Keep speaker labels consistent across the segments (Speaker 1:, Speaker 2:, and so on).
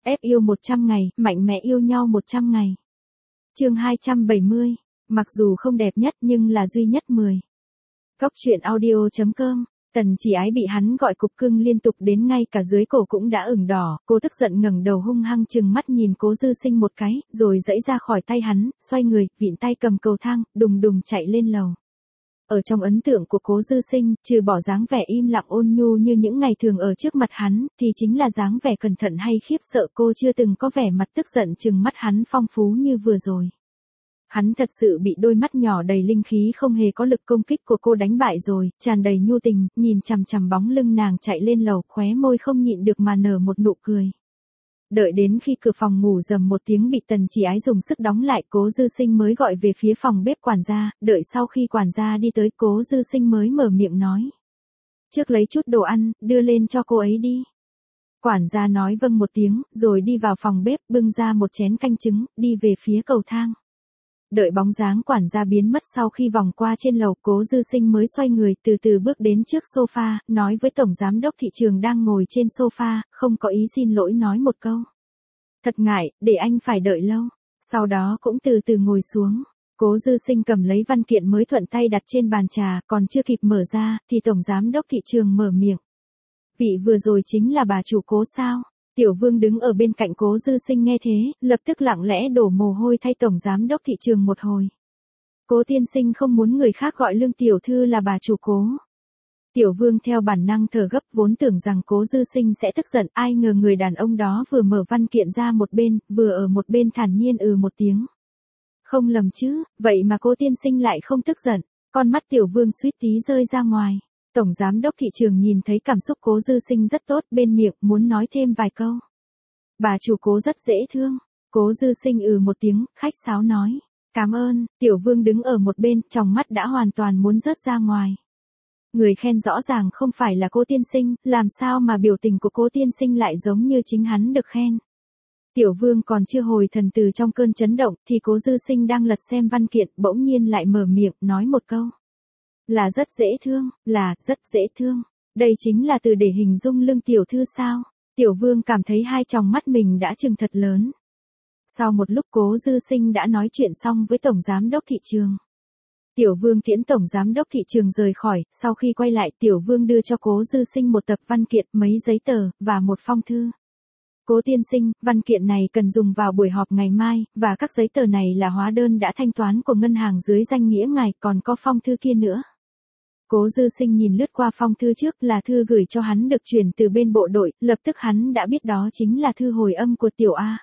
Speaker 1: Ép yêu 100 ngày, mạnh mẽ yêu nhau 100 ngày. Chương 270. Mặc dù không đẹp nhất nhưng là duy nhất 10. Cốc truyện audio.com. Tần Chỉ Ái bị hắn gọi cục cưng liên tục đến ngay cả dưới cổ cũng đã ửng đỏ, cô tức giận ngẩng đầu hung hăng trừng mắt nhìn Cố Dư Sinh một cái, rồi giãy ra khỏi tay hắn, xoay người, vịn tay cầm cầu thang, đùng đùng chạy lên lầu. Ở trong ấn tượng của Cố Dư Sinh, trừ bỏ dáng vẻ im lặng ôn nhu như những ngày thường ở trước mặt hắn, thì chính là dáng vẻ cẩn thận hay khiếp sợ cô chưa từng có vẻ mặt tức giận trừng mắt hắn phong phú như vừa rồi. Hắn thật sự bị đôi mắt nhỏ đầy linh khí không hề có lực công kích của cô đánh bại rồi, tràn đầy nhu tình, nhìn chằm chằm bóng lưng nàng chạy lên lầu, khóe môi không nhịn được mà nở một nụ cười. Đợi đến khi cửa phòng ngủ rầm một tiếng bị Tần Chỉ Ái dùng sức đóng lại, Cố Dư Sinh mới gọi về phía phòng bếp quản gia, đợi sau khi quản gia đi tới Cố Dư Sinh mới mở miệng nói. Trước lấy chút đồ ăn, đưa lên cho cô ấy đi. Quản gia nói vâng một tiếng, rồi đi vào phòng bếp bưng ra một chén canh trứng, đi về phía cầu thang. Đợi bóng dáng quản gia biến mất sau khi vòng qua trên lầu, Cố Dư Sinh mới xoay người từ từ bước đến trước sofa, nói với tổng giám đốc thị trường đang ngồi trên sofa, không có ý xin lỗi nói một câu. Thật ngại, để anh phải đợi lâu. Sau đó cũng từ từ ngồi xuống. Cố Dư Sinh cầm lấy văn kiện mới thuận tay đặt trên bàn trà, còn chưa kịp mở ra, thì tổng giám đốc thị trường mở miệng. Vị vừa rồi chính là bà chủ Cố sao? Tiểu Vương đứng ở bên cạnh Cố Dư Sinh nghe thế, lập tức lặng lẽ đổ mồ hôi thay tổng giám đốc thị trường một hồi. Cố tiên sinh không muốn người khác gọi Lương tiểu thư là bà chủ Cố. Tiểu Vương theo bản năng thở gấp, vốn tưởng rằng Cố Dư Sinh sẽ tức giận, ai ngờ người đàn ông đó vừa mở văn kiện ra một bên, vừa ở một bên thản nhiên một tiếng. Không lầm chứ, vậy mà Cố tiên sinh lại không tức giận. Con mắt Tiểu Vương suýt tí rơi ra ngoài. Tổng giám đốc thị trường nhìn thấy cảm xúc Cố Dư Sinh rất tốt, bên miệng muốn nói thêm vài câu. Bà chủ Cố rất dễ thương. Cố Dư Sinh một tiếng, khách sáo nói. Cảm ơn. Tiểu Vương đứng ở một bên, tròng mắt đã hoàn toàn muốn rớt ra ngoài. Người khen rõ ràng không phải là Cố tiên sinh, làm sao mà biểu tình của Cố tiên sinh lại giống như chính hắn được khen. Tiểu Vương còn chưa hồi thần từ trong cơn chấn động, thì Cố Dư Sinh đang lật xem văn kiện, bỗng nhiên lại mở miệng, nói một câu. Là rất dễ thương, là rất dễ thương. Đây chính là từ để hình dung Lương tiểu thư sao? Tiểu Vương cảm thấy hai tròng mắt mình đã trừng thật lớn. Sau một lúc Cố Dư Sinh đã nói chuyện xong với tổng giám đốc thị trường. Tiểu Vương tiễn tổng giám đốc thị trường rời khỏi, sau khi quay lại Tiểu Vương đưa cho Cố Dư Sinh một tập văn kiện, mấy giấy tờ, và một phong thư. Cố tiên sinh, văn kiện này cần dùng vào buổi họp ngày mai, và các giấy tờ này là hóa đơn đã thanh toán của ngân hàng dưới danh nghĩa ngài, còn có phong thư kia nữa. Cố Dư Sinh nhìn lướt qua phong thư trước, là thư gửi cho hắn được chuyển từ bên bộ đội, lập tức hắn đã biết đó chính là thư hồi âm của Tiểu A.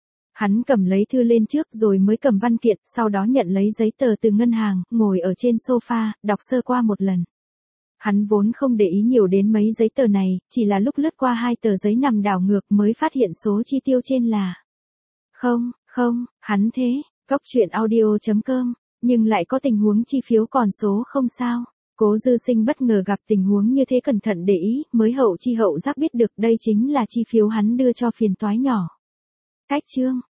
Speaker 1: Hắn cầm lấy thư lên trước rồi mới cầm văn kiện, sau đó nhận lấy giấy tờ từ ngân hàng, ngồi ở trên sofa, đọc sơ qua một lần. Hắn vốn không để ý nhiều đến mấy giấy tờ này, chỉ là lúc lướt qua hai tờ giấy nằm đảo ngược mới phát hiện số chi tiêu trên là. Không, hắn thế, cốc truyện audio.com, nhưng lại có tình huống chi phiếu còn số không sao. Cố Dư Sinh bất ngờ gặp tình huống như thế, cẩn thận để ý, mới hậu chi hậu giác biết được đây chính là chi phiếu hắn đưa cho phiền toái nhỏ. Cách chương,